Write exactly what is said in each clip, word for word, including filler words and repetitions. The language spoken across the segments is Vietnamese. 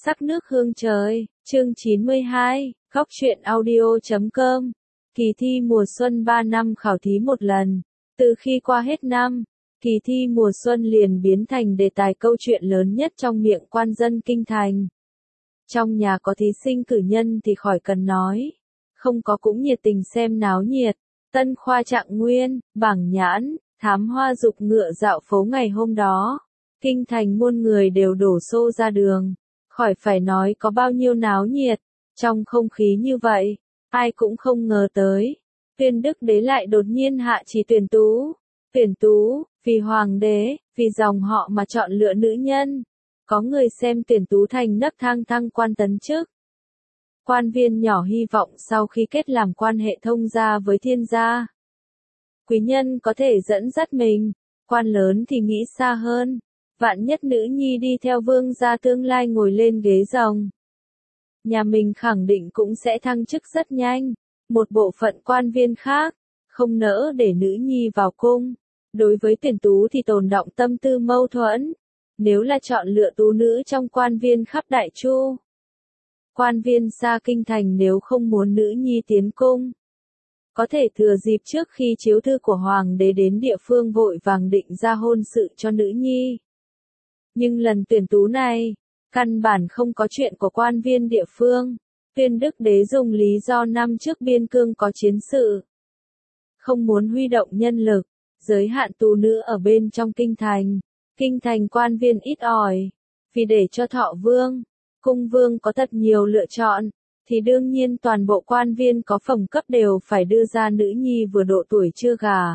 Sắc nước hương trời, chương chín mươi hai, góc truyện audio chấm com. Kỳ thi mùa xuân ba năm khảo thí một lần. Từ khi qua hết năm, kỳ thi mùa xuân liền biến thành đề tài câu chuyện lớn nhất trong miệng quan dân kinh thành. Trong nhà có thí sinh cử nhân thì khỏi cần nói, không có cũng nhiệt tình xem náo nhiệt. Tân khoa trạng nguyên, bảng nhãn, thám hoa dục ngựa dạo phố ngày hôm đó. Kinh thành muôn người đều đổ xô ra đường. Khỏi phải nói có bao nhiêu náo nhiệt, trong không khí như vậy, ai cũng không ngờ tới. Tuyên đức đế lại đột nhiên hạ chỉ tuyển tú. Tuyển tú, vì hoàng đế, vì dòng họ mà chọn lựa nữ nhân. Có người xem tuyển tú thành nấc thang thăng quan tấn chức. Quan viên nhỏ hy vọng sau khi kết làm quan hệ thông gia với thiên gia. Quý nhân có thể dẫn dắt mình, quan lớn thì nghĩ xa hơn. Vạn nhất nữ nhi đi theo vương gia tương lai ngồi lên ghế rồng. Nhà mình khẳng định cũng sẽ thăng chức rất nhanh. Một bộ phận quan viên khác, không nỡ để nữ nhi vào cung. Đối với tuyển tú thì tồn đọng tâm tư mâu thuẫn. Nếu là chọn lựa tú nữ trong quan viên khắp Đại Chu. Quan viên xa kinh thành nếu không muốn nữ nhi tiến cung. Có thể thừa dịp trước khi chiếu thư của hoàng đế đến địa phương vội vàng định ra hôn sự cho nữ nhi. Nhưng lần tuyển tú này, căn bản không có chuyện của quan viên địa phương. Tuyên đức đế dùng lý do năm trước biên cương có chiến sự. Không muốn huy động nhân lực, giới hạn tú nữ ở bên trong kinh thành. Kinh thành quan viên ít ỏi. Vì để cho thọ vương, cung vương có thật nhiều lựa chọn, thì đương nhiên toàn bộ quan viên có phẩm cấp đều phải đưa ra nữ nhi vừa độ tuổi chưa gả.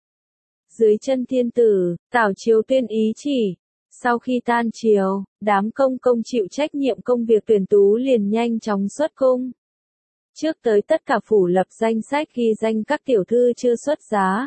Dưới chân thiên tử, Tảo Chiếu tuyên ý chỉ. Sau khi tan triều, đám công công chịu trách nhiệm công việc tuyển tú liền nhanh chóng xuất cung. Trước tới tất cả phủ lập danh sách ghi danh các tiểu thư chưa xuất giá.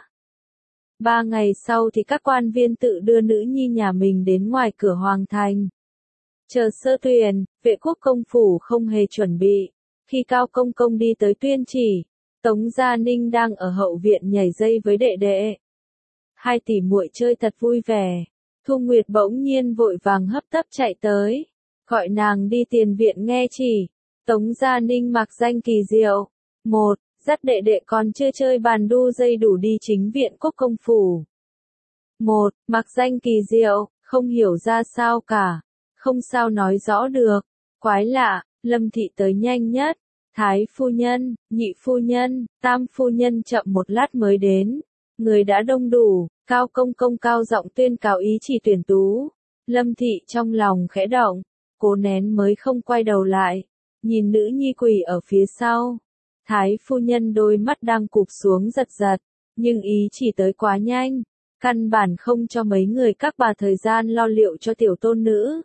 Ba ngày sau thì các quan viên tự đưa nữ nhi nhà mình đến ngoài cửa hoàng thành. Chờ sơ tuyển, vệ quốc công phủ không hề chuẩn bị. Khi Cao Công Công đi tới tuyên chỉ, Tống Gia Ninh đang ở hậu viện nhảy dây với đệ đệ. Hai tỷ muội chơi thật vui vẻ. Thu Nguyệt bỗng nhiên vội vàng hấp tấp chạy tới, gọi nàng đi tiền viện nghe chỉ. Tống Gia Ninh mặc danh kỳ diệu. Một, dắt đệ đệ còn chưa chơi bàn đu dây đủ đi chính viện quốc công phủ. Một, mặc danh kỳ diệu, không hiểu ra sao cả. Không sao nói rõ được. Quái lạ, Lâm thị tới nhanh nhất. Thái phu nhân, nhị phu nhân, tam phu nhân chậm một lát mới đến. Người đã đông đủ. Cao Công Công cao giọng tuyên cáo ý chỉ tuyển tú. Lâm thị trong lòng khẽ động, cố nén mới không quay đầu lại, nhìn nữ nhi quỳ ở phía sau. Thái phu nhân đôi mắt đang cụp xuống giật giật, nhưng ý chỉ tới quá nhanh, căn bản không cho mấy người các bà thời gian lo liệu cho tiểu tôn nữ.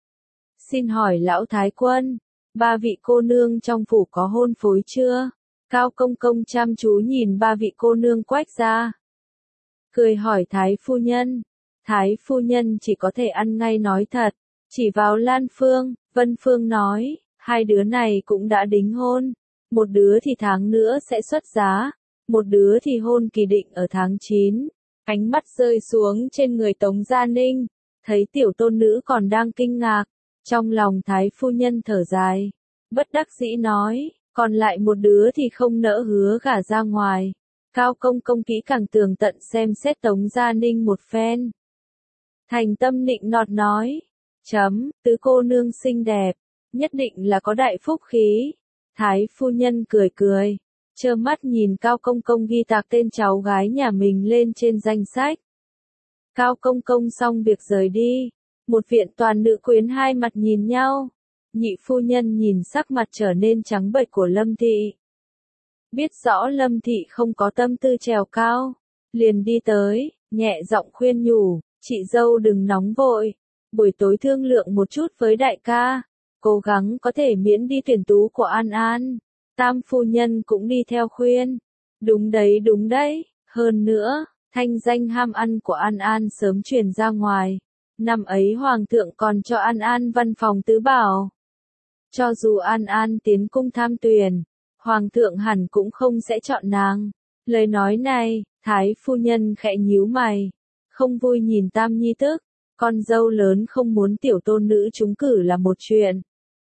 Xin hỏi lão thái quân, ba vị cô nương trong phủ có hôn phối chưa? Cao Công Công chăm chú nhìn ba vị cô nương quách ra. Cười hỏi Thái phu nhân. Thái phu nhân chỉ có thể ăn ngay nói thật. Chỉ vào Lan Phương, Vân Phương nói, hai đứa này cũng đã đính hôn. Một đứa thì tháng nữa sẽ xuất giá. Một đứa thì hôn kỳ định ở tháng chín. Ánh mắt rơi xuống trên người Tống Gia Ninh. Thấy tiểu tôn nữ còn đang kinh ngạc. Trong lòng Thái phu nhân thở dài. Bất đắc dĩ nói, còn lại một đứa thì không nỡ hứa gả ra ngoài. Cao Công Công kỹ càng tường tận xem xét Tống Gia Ninh một phen. Thành tâm nịnh nọt nói, chấm, tứ cô nương xinh đẹp, nhất định là có đại phúc khí. Thái phu nhân cười cười, trơ mắt nhìn Cao Công Công ghi tạc tên cháu gái nhà mình lên trên danh sách. Cao Công Công xong việc rời đi, một viện toàn nữ quyến hai mặt nhìn nhau. Nhị phu nhân nhìn sắc mặt trở nên trắng bệch của Lâm thị. Biết rõ Lâm thị không có tâm tư trèo cao, liền đi tới, nhẹ giọng khuyên nhủ, chị dâu đừng nóng vội, buổi tối thương lượng một chút với đại ca, cố gắng có thể miễn đi tuyển tú của An An. Tam phu nhân cũng đi theo khuyên, đúng đấy đúng đấy, hơn nữa, thanh danh ham ăn của An An sớm truyền ra ngoài, năm ấy hoàng thượng còn cho An An văn phòng tứ bảo. Cho dù An An tiến cung tham tuyển, hoàng thượng hẳn cũng không sẽ chọn nàng. Lời nói này, Thái phu nhân khẽ nhíu mày, không vui nhìn tam nhi tức, con dâu lớn không muốn tiểu tôn nữ trúng cử là một chuyện,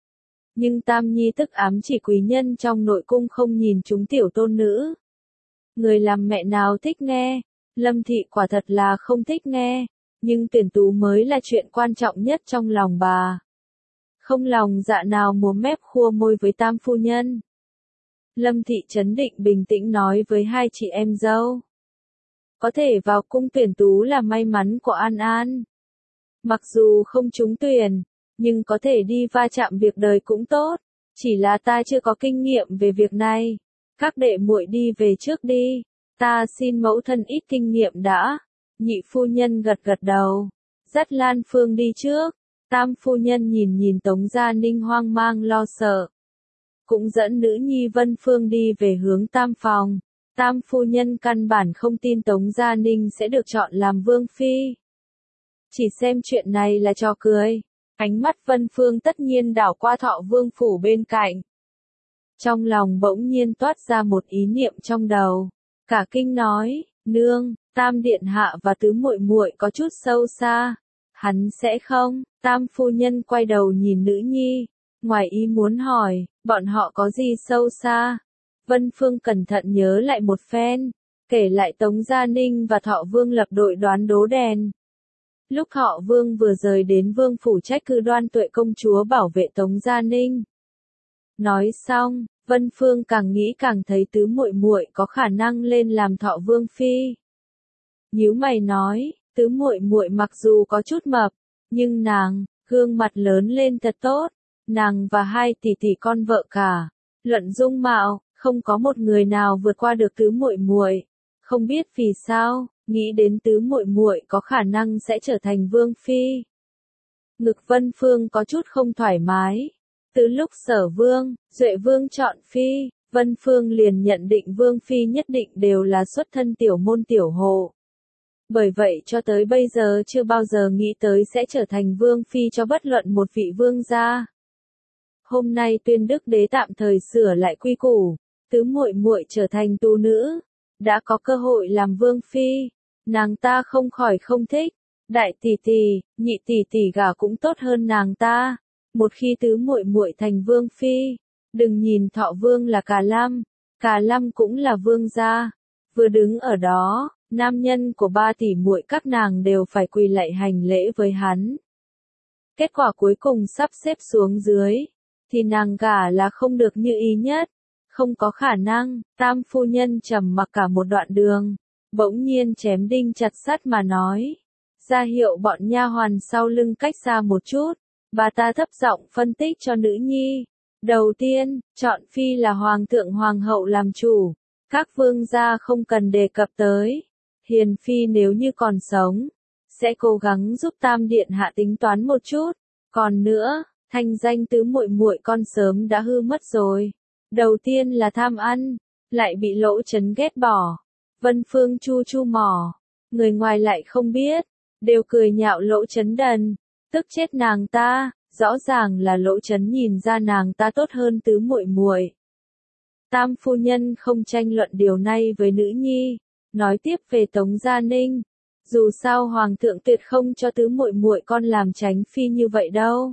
Nhưng Tam Nhi tức ám chỉ quý nhân trong nội cung không nhìn chúng tiểu tôn nữ. Người làm mẹ nào thích nghe, Lâm Thị quả thật là không thích nghe, nhưng tuyển tú mới là chuyện quan trọng nhất trong lòng bà. Không lòng dạ nào múa mép khua môi với Tam phu nhân. Lâm Thị trấn định bình tĩnh nói với hai chị em dâu. Có thể vào cung tuyển tú là may mắn của An An. Mặc dù không trúng tuyển, nhưng có thể đi va chạm việc đời cũng tốt. Chỉ là ta chưa có kinh nghiệm về việc này. Các đệ muội đi về trước đi. Ta xin mẫu thân ít kinh nghiệm đã. Nhị phu nhân gật gật đầu. Dắt Lan Phương đi trước. Tam phu nhân nhìn nhìn Tống Gia Ninh hoang mang lo sợ. Cũng dẫn nữ nhi Vân Phương đi về hướng Tam phòng. Tam phu nhân căn bản không tin Tống Gia Ninh sẽ được chọn làm vương phi. Chỉ xem chuyện này là trò cười. Ánh mắt Vân Phương tất nhiên đảo qua Thọ Vương phủ bên cạnh. Trong lòng bỗng nhiên toát ra một ý niệm trong đầu. Cả kinh nói, nương, Tam điện hạ và tứ muội muội có chút sâu xa. Hắn sẽ không? Tam phu nhân quay đầu nhìn nữ nhi. Ngoài ý muốn hỏi, bọn họ có gì sâu xa? Vân Phương cẩn thận nhớ lại một phen. Kể lại Tống Gia Ninh và Thọ Vương lập đội đoán đố đèn. Lúc Thọ Vương vừa rời đến vương phủ trách cứ Đoan Tuệ công chúa bảo vệ Tống Gia Ninh. Nói xong, Vân Phương càng nghĩ càng thấy tứ muội muội có khả năng lên làm Thọ Vương phi. Nhíu mày nói, tứ muội muội mặc dù có chút mập, nhưng nàng, gương mặt lớn lên thật tốt, nàng và hai tỷ tỷ con vợ cả, luận dung mạo, không có một người nào vượt qua được tứ muội muội. Không biết vì sao, nghĩ đến tứ muội muội có khả năng sẽ trở thành vương phi. Ngực Vân Phương có chút không thoải mái. Từ lúc Sở Vương, Duệ Vương chọn phi, Vân Phương liền nhận định vương phi nhất định đều là xuất thân tiểu môn tiểu hộ. Bởi vậy cho tới bây giờ chưa bao giờ nghĩ tới sẽ trở thành vương phi cho bất luận một vị vương gia. Hôm nay Tuyên Đức Đế tạm thời sửa lại quy củ, tứ muội muội trở thành tu nữ, đã có cơ hội làm vương phi, nàng ta không khỏi không thích. Đại tỷ tỷ, nhị tỷ tỷ gả cũng tốt hơn nàng ta. Một khi tứ muội muội thành vương phi, đừng nhìn Thọ Vương là Cà Lam, Cà Lam cũng là vương gia. Vừa đứng ở đó, nam nhân của ba tỷ muội các nàng đều phải quỳ lạy hành lễ với hắn. Kết quả cuối cùng sắp xếp xuống dưới, thì nàng gả là không được như ý nhất, không có khả năng. Tam phu nhân trầm mặc cả một đoạn đường, bỗng nhiên chém đinh chặt sắt mà nói, ra hiệu bọn nha hoàn sau lưng cách xa một chút. Bà ta thấp giọng phân tích cho nữ nhi. Đầu tiên, chọn phi là hoàng thượng hoàng hậu làm chủ. Các vương gia không cần đề cập tới. Hiền phi nếu như còn sống, sẽ cố gắng giúp Tam điện hạ tính toán một chút. Còn nữa, thanh danh tứ muội muội con sớm đã hư mất rồi. Đầu tiên là tham ăn, lại bị Lỗ Chấn ghét bỏ. Vân Phương chu chu mỏ, người ngoài lại không biết, đều cười nhạo Lỗ Chấn đần. Tức chết nàng ta, rõ ràng là Lỗ Chấn nhìn ra nàng ta tốt hơn tứ muội muội. Tam phu nhân không tranh luận điều này với nữ nhi, nói tiếp về Tống Gia Ninh. Dù sao hoàng thượng tuyệt không cho tứ muội muội con làm tránh phi như vậy đâu.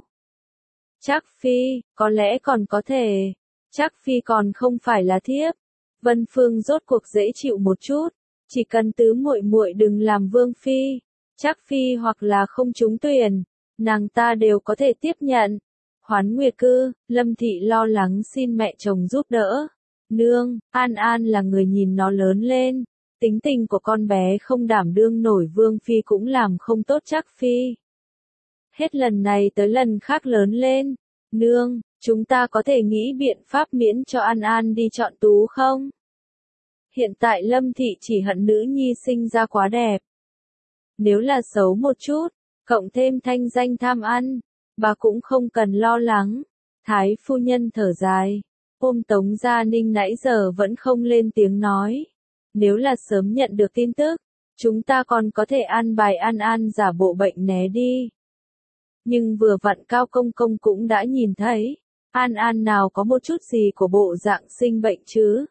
Trác phi, có lẽ còn có thể. Trác phi còn không phải là thiếp. Vân Phương rốt cuộc dễ chịu một chút, chỉ cần tứ muội muội đừng làm vương phi, Trác phi hoặc là không trúng tuyển, nàng ta đều có thể tiếp nhận. Hoán Nguyệt Cư, Lâm Thị lo lắng xin mẹ chồng giúp đỡ. Nương, An An là người nhìn nó lớn lên, tính tình của con bé không đảm đương nổi vương phi cũng làm không tốt Trác phi. Hết lần này tới lần khác lớn lên. Nương, chúng ta có thể nghĩ biện pháp miễn cho An An đi chọn tú không? Hiện tại Lâm Thị chỉ hận nữ nhi sinh ra quá đẹp. Nếu là xấu một chút, cộng thêm thanh danh tham ăn, bà cũng không cần lo lắng. Thái phu nhân thở dài, ôm Tống Gia Ninh nãy giờ vẫn không lên tiếng nói. Nếu là sớm nhận được tin tức, chúng ta còn có thể an bài An An giả bộ bệnh né đi. Nhưng vừa vặn Cao Công Công cũng đã nhìn thấy, An An nào có một chút gì của bộ dạng sinh bệnh chứ.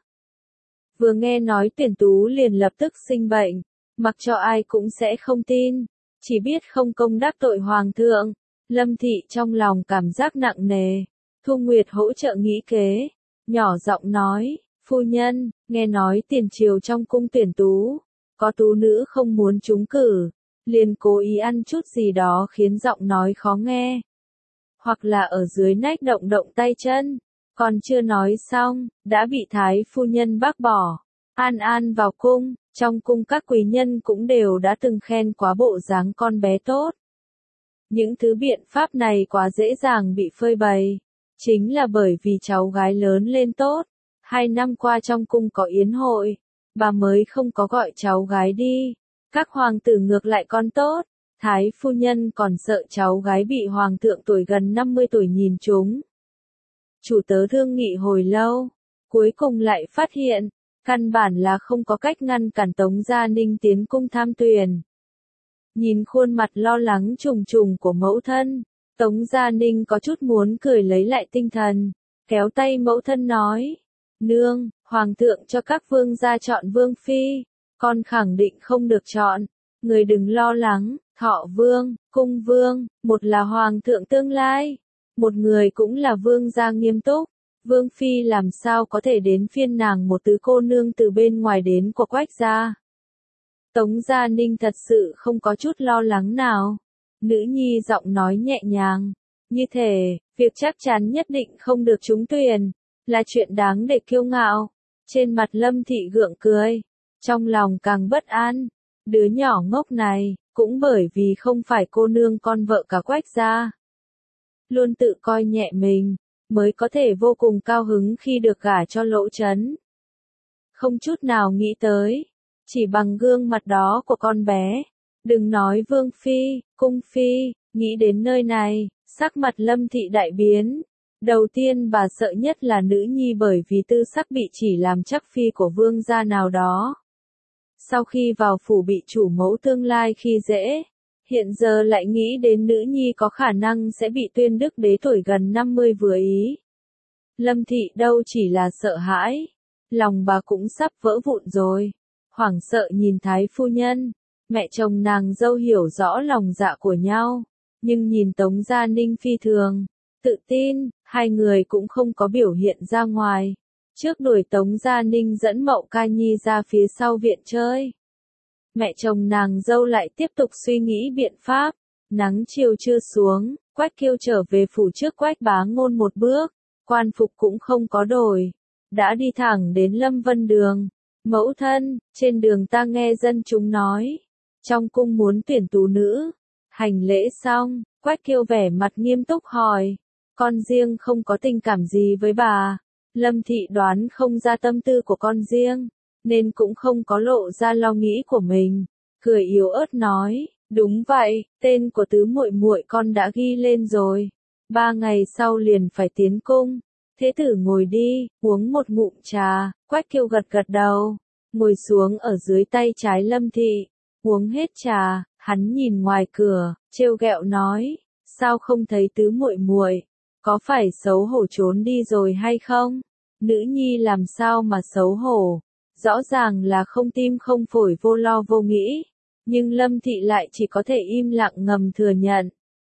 Vừa nghe nói tuyển tú liền lập tức sinh bệnh, mặc cho ai cũng sẽ không tin, chỉ biết không công đắc tội hoàng thượng. Lâm Thị trong lòng cảm giác nặng nề, Thu Nguyệt hỗ trợ nghĩ kế, nhỏ giọng nói, phu nhân, nghe nói tiền triều trong cung tuyển tú, có tú nữ không muốn trúng cử, liền cố ý ăn chút gì đó khiến giọng nói khó nghe. Hoặc là ở dưới nách động động tay chân, còn chưa nói xong, đã bị thái phu nhân bác bỏ. An An vào cung, trong cung các quý nhân cũng đều đã từng khen quá bộ dáng con bé tốt. Những thứ biện pháp này quá dễ dàng bị phơi bày, chính là bởi vì cháu gái lớn lên tốt. Hai năm qua trong cung có yến hội, bà mới không có gọi cháu gái đi. Các hoàng tử ngược lại con tốt, thái phu nhân còn sợ cháu gái bị hoàng thượng tuổi gần năm mươi tuổi nhìn trúng. Chủ tớ thương nghị hồi lâu, cuối cùng lại phát hiện, căn bản là không có cách ngăn cản Tống Gia Ninh tiến cung tham tuyển. Nhìn khuôn mặt lo lắng trùng trùng của mẫu thân, Tống Gia Ninh có chút muốn cười lấy lại tinh thần, kéo tay mẫu thân nói, nương, hoàng thượng cho các vương gia chọn vương phi, con khẳng định không được chọn, người đừng lo lắng, thọ vương, cung vương, một là hoàng thượng tương lai, một người cũng là vương gia nghiêm túc. Vương phi làm sao có thể đến phiên nàng một tứ cô nương từ bên ngoài đến của Quách gia. Tống Gia Ninh thật sự không có chút lo lắng nào. Nữ nhi giọng nói nhẹ nhàng, như thể, việc chắc chắn nhất định không được trúng tuyển, là chuyện đáng để kiêu ngạo. Trên mặt Lâm Thị gượng cười, trong lòng càng bất an, đứa nhỏ ngốc này, cũng bởi vì không phải cô nương con vợ cả Quách gia. Luôn tự coi nhẹ mình, mới có thể vô cùng cao hứng khi được gả cho Lỗ Chấn. Không chút nào nghĩ tới, chỉ bằng gương mặt đó của con bé, đừng nói vương phi, cung phi, nghĩ đến nơi này, sắc mặt Lâm Thị đại biến. Đầu tiên bà sợ nhất là nữ nhi bởi vì tư sắc bị chỉ làm chắc phi của vương gia nào đó. Sau khi vào phủ bị chủ mẫu tương lai khi dễ, hiện giờ lại nghĩ đến nữ nhi có khả năng sẽ bị tuyên đức đế tuổi gần năm mươi vừa ý. Lâm Thị đâu chỉ là sợ hãi, lòng bà cũng sắp vỡ vụn rồi. Hoảng sợ nhìn thái phu nhân, mẹ chồng nàng dâu hiểu rõ lòng dạ của nhau, nhưng nhìn Tống Gia Ninh phi thường, tự tin, hai người cũng không có biểu hiện ra ngoài. Trước đuổi Tống Gia Ninh dẫn Mậu Ca Nhi ra phía sau viện chơi. Mẹ chồng nàng dâu lại tiếp tục suy nghĩ biện pháp, nắng chiều chưa xuống, Quách Kiêu trở về phủ trước Quách Bá Ngôn một bước, quan phục cũng không có đổi, đã đi thẳng đến Lâm Vân Đường. Mẫu thân, trên đường ta nghe dân chúng nói, trong cung muốn tuyển tú nữ. Hành lễ xong, Quách Kiêu vẻ mặt nghiêm túc hỏi, con riêng không có tình cảm gì với bà. Lâm Thị đoán không ra tâm tư của con riêng, nên cũng không có lộ ra lo nghĩ của mình, cười yếu ớt nói, đúng vậy, tên của tứ muội muội con đã ghi lên rồi, ba ngày sau liền phải tiến cung, thế tử ngồi đi, uống một ngụm trà. Quách Kiêu gật gật đầu, ngồi xuống ở dưới tay trái Lâm Thị, uống hết trà, hắn nhìn ngoài cửa, trêu ghẹo nói, sao không thấy tứ muội muội, có phải xấu hổ trốn đi rồi hay không? Nữ nhi làm sao mà xấu hổ? Rõ ràng là không tim không phổi vô lo vô nghĩ, nhưng Lâm Thị lại chỉ có thể im lặng ngầm thừa nhận.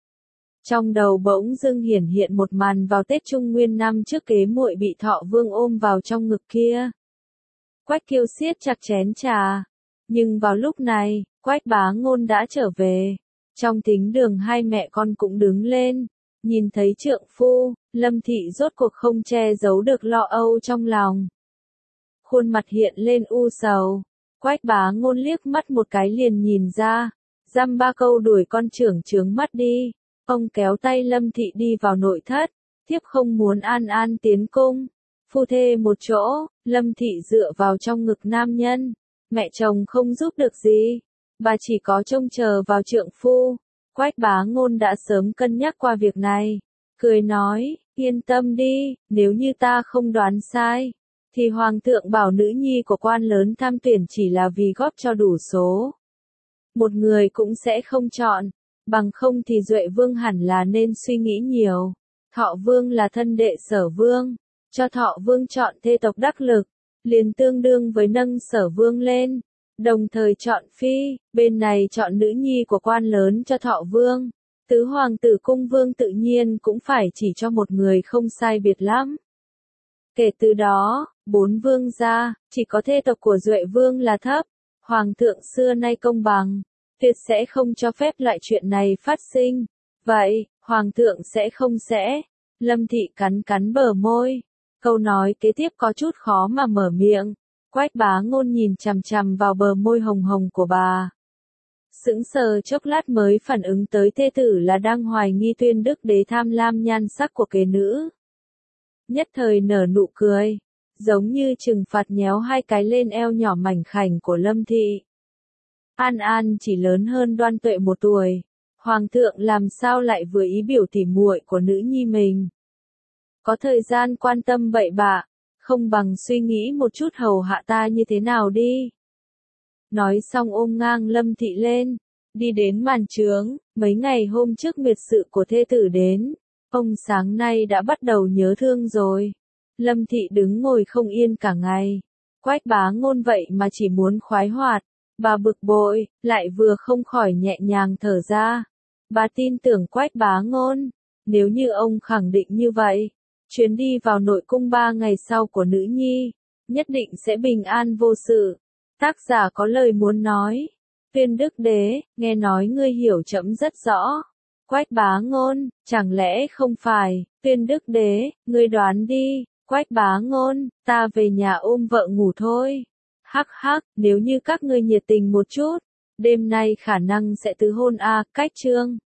Trong đầu bỗng dưng hiển hiện một màn vào Tết Trung Nguyên năm trước kế muội bị Thọ Vương ôm vào trong ngực kia. Quách Kiêu siết chặt chén trà, nhưng vào lúc này, Quách Bá Ngôn đã trở về. Trong thính đường hai mẹ con cũng đứng lên, nhìn thấy trượng phu, Lâm Thị rốt cuộc không che giấu được lo âu trong lòng. Khuôn mặt hiện lên u sầu, Quách Bá Ngôn liếc mắt một cái liền nhìn ra, dăm ba câu đuổi con trưởng trướng mắt đi. Ông kéo tay Lâm Thị đi vào nội thất, thiếp không muốn An An tiến cung. Phu thê một chỗ, Lâm Thị dựa vào trong ngực nam nhân, mẹ chồng không giúp được gì, bà chỉ có trông chờ vào trượng phu. Quách Bá Ngôn đã sớm cân nhắc qua việc này, cười nói, yên tâm đi, nếu như ta không đoán sai, thì Hoàng thượng bảo nữ nhi của quan lớn tham tuyển chỉ là vì góp cho đủ số. Một người cũng sẽ không chọn, bằng không thì Duệ Vương hẳn là nên suy nghĩ nhiều. Thọ Vương là thân đệ Sở Vương, cho Thọ Vương chọn thê tộc đắc lực, liền tương đương với nâng Sở Vương lên, đồng thời chọn phi, bên này chọn nữ nhi của quan lớn cho Thọ Vương, Tứ hoàng tử cung vương tự nhiên cũng phải chỉ cho một người không sai biệt lắm. Kể từ đó, bốn vương gia, chỉ có thê tộc của Duệ vương là thấp. Hoàng thượng xưa nay công bằng, tuyệt sẽ không cho phép loại chuyện này phát sinh. Vậy, hoàng thượng sẽ không sẽ. Lâm Thị cắn cắn bờ môi. Câu nói kế tiếp có chút khó mà mở miệng. Quách Bá Ngôn nhìn chằm chằm vào bờ môi hồng hồng của bà. Sững sờ chốc lát mới phản ứng tới thê tử là đang hoài nghi Tuyên Đức Đế tham lam nhan sắc của kế nữ. Nhất thời nở nụ cười, giống như trừng phạt nhéo hai cái lên eo nhỏ mảnh khảnh của Lâm Thị. An An chỉ lớn hơn Đoan Tuệ một tuổi, hoàng thượng làm sao lại vừa ý biểu tỉ muội của nữ nhi mình. Có thời gian quan tâm bậy bạ, không bằng suy nghĩ một chút hầu hạ ta như thế nào đi. Nói xong ôm ngang Lâm Thị lên, đi đến màn trướng, mấy ngày hôm trước miệt sự của thê tử đến, ông sáng nay đã bắt đầu nhớ thương rồi. Lâm Thị đứng ngồi không yên cả ngày, Quách Bá Ngôn vậy mà chỉ muốn khoái hoạt, bà bực bội, lại vừa không khỏi nhẹ nhàng thở ra. Bà tin tưởng Quách Bá Ngôn, nếu như ông khẳng định như vậy, chuyến đi vào nội cung ba ngày sau của nữ nhi, nhất định sẽ bình an vô sự. Tác giả có lời muốn nói. Tuyên Đức Đế, nghe nói ngươi hiểu trẫm rất rõ. Quách Bá Ngôn, chẳng lẽ không phải. Tuyên Đức Đế, ngươi đoán đi. Quách Bá Ngôn, ta về nhà ôm vợ ngủ thôi. Hắc hắc, nếu như các ngươi nhiệt tình một chút, đêm nay khả năng sẽ tứ hôn a. Cách chương